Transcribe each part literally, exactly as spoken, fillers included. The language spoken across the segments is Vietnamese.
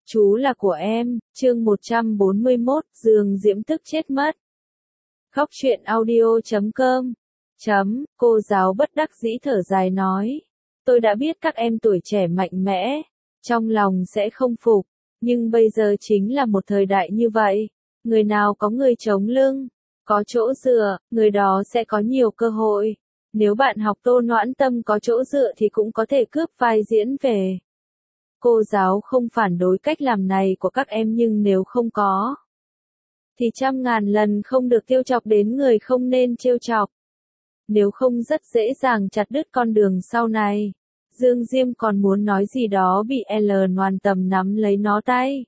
Chú là của em, chương một trăm bốn mươi mốt, Dương Diễm tức chết mất. Khóc chuyện audio chấm com chấm, cô giáo bất đắc dĩ thở dài nói. Tôi đã biết các em tuổi trẻ mạnh mẽ, trong lòng sẽ không phục, nhưng bây giờ chính là một thời đại như vậy. Người nào có người chống lưng, có chỗ dựa, người đó sẽ có nhiều cơ hội. Nếu bạn học Tô Noãn Tâm có chỗ dựa thì cũng có thể cướp vai diễn về. Cô giáo không phản đối cách làm này của các em, nhưng nếu không có, thì trăm ngàn lần không được trêu chọc đến người không nên trêu chọc. Nếu không rất dễ dàng chặt đứt con đường sau này. Dương Diễm còn muốn nói gì đó bị L Noãn Tâm nắm lấy nó tay.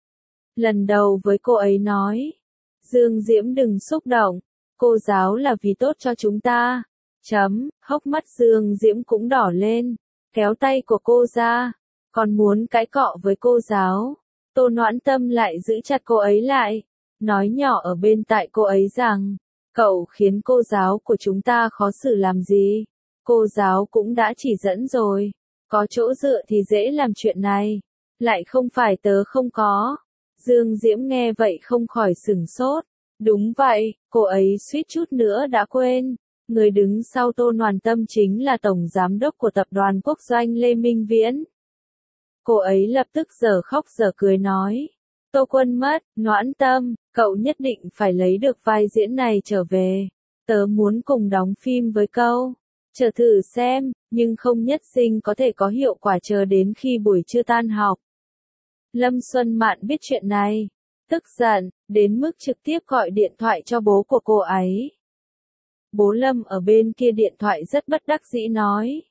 Lần đầu với cô ấy nói, Dương Diễm đừng xúc động, cô giáo là vì tốt cho chúng ta. Chấm, hốc mắt Dương Diễm cũng đỏ lên, kéo tay của cô ra, còn muốn cãi cọ với cô giáo. Tô Noãn Tâm lại giữ chặt cô ấy lại, nói nhỏ ở bên tai cô ấy rằng, cậu khiến cô giáo của chúng ta khó xử làm gì? Cô giáo cũng đã chỉ dẫn rồi, có chỗ dựa thì dễ làm chuyện này, lại không phải tớ không có. Dương Diễm nghe vậy không khỏi sửng sốt. Đúng vậy, cô ấy suýt chút nữa đã quên. Người đứng sau Tô Noãn Tâm chính là Tổng Giám đốc của Tập đoàn Quốc doanh Lê Minh Viễn. Cô ấy lập tức giờ khóc giờ cười nói. Tô Quân mất, Noãn Tâm, cậu nhất định phải lấy được vai diễn này trở về. Tớ muốn cùng đóng phim với cậu. Chờ thử xem, nhưng không nhất định có thể có hiệu quả, chờ đến khi buổi trưa tan học. Lâm Xuân Mạn biết chuyện này, tức giận, đến mức trực tiếp gọi điện thoại cho bố của cô ấy. Bố Lâm ở bên kia điện thoại rất bất đắc dĩ nói.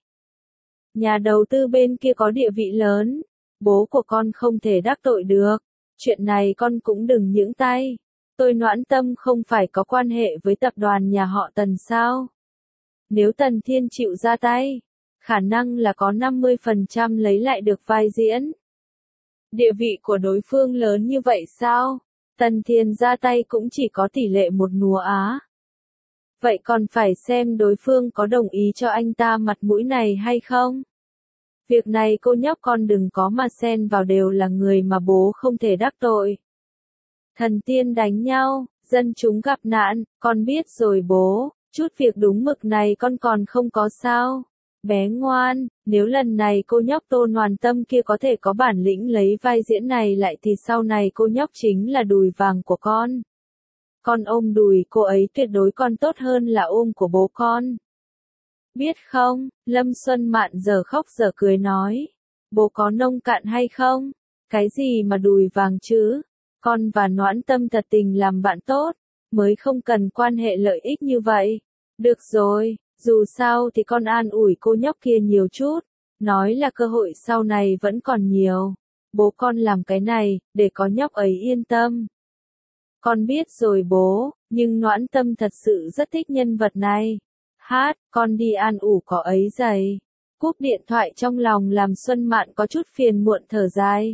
Nhà đầu tư bên kia có địa vị lớn, bố của con không thể đắc tội được. Chuyện này con cũng đừng nhượng tay. Tôi Noãn Tâm không phải có quan hệ với tập đoàn nhà họ Tần sao? Nếu Tần Thiên chịu ra tay, khả năng là có năm mươi phần trăm lấy lại được vai diễn. Địa vị của đối phương lớn như vậy sao? Tần Thiên ra tay cũng chỉ có tỷ lệ một nùa á. Vậy còn phải xem đối phương có đồng ý cho anh ta mặt mũi này hay không? Việc này cô nhóc con đừng có mà xen vào, đều là người mà bố không thể đắc tội. Thần tiên đánh nhau, dân chúng gặp nạn, con biết rồi bố, chút việc đúng mực này con còn không có sao. Bé ngoan, nếu lần này cô nhóc Tô Noãn Tâm kia có thể có bản lĩnh lấy vai diễn này lại thì sau này cô nhóc chính là đùi vàng của con. Con ôm đùi cô ấy tuyệt đối còn tốt hơn là ôm của bố con. Biết không, Lâm Xuân Mạn giờ khóc giờ cười nói. Bố có nông cạn hay không? Cái gì mà đùi vàng chứ? Con và Noãn Tâm thật tình làm bạn tốt, mới không cần quan hệ lợi ích như vậy. Được rồi, dù sao thì con an ủi cô nhóc kia nhiều chút, nói là cơ hội sau này vẫn còn nhiều. Bố con làm cái này, để có nhóc ấy yên tâm. Con biết rồi bố, nhưng Noãn Tâm thật sự rất thích nhân vật này. Hát, con đi an ủi có ấy dày. Cúp điện thoại trong lòng làm Xuân Mạn có chút phiền muộn thở dài.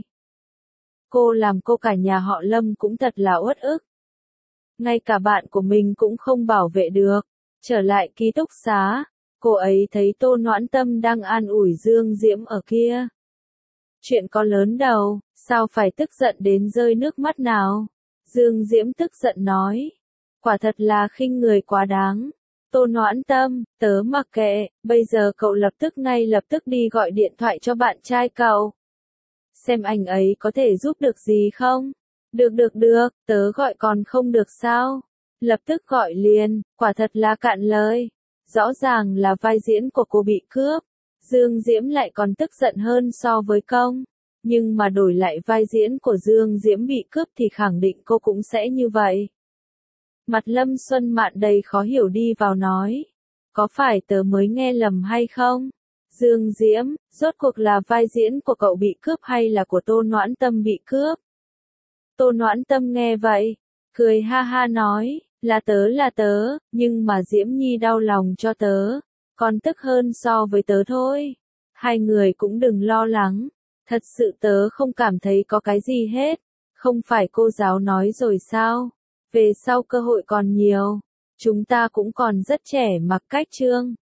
Cô làm cô cả nhà họ Lâm cũng thật là uất ức. Ngay cả bạn của mình cũng không bảo vệ được. Trở lại ký túc xá, cô ấy thấy Tô Noãn Tâm đang an ủi Dương Diễm ở kia. Chuyện có lớn đầu, sao phải tức giận đến rơi nước mắt nào? Dương Diễm tức giận nói. Quả thật là khinh người quá đáng. Tô Noãn Tâm, tớ mặc kệ, bây giờ cậu lập tức ngay lập tức đi gọi điện thoại cho bạn trai cậu. Xem anh ấy có thể giúp được gì không? Được được được, tớ gọi còn không được sao? Lập tức gọi liền, quả thật là cạn lời. Rõ ràng là vai diễn của cô bị cướp. Dương Diễm lại còn tức giận hơn so với công. Nhưng mà đổi lại vai diễn của Dương Diễm bị cướp thì khẳng định cô cũng sẽ như vậy. Mặt Lâm Xuân Mạn đầy khó hiểu đi vào nói. Có phải tớ mới nghe lầm hay không? Dương Diễm, rốt cuộc là vai diễn của cậu bị cướp hay là của Tô Noãn Tâm bị cướp? Tô Noãn Tâm nghe vậy, cười ha ha nói, là tớ là tớ, nhưng mà Diễm Nhi đau lòng cho tớ, còn tức hơn so với tớ thôi. Hai người cũng đừng lo lắng, thật sự tớ không cảm thấy có cái gì hết, không phải cô giáo nói rồi sao? Về sau cơ hội còn nhiều, chúng ta cũng còn rất trẻ, Mặc Cách Trương.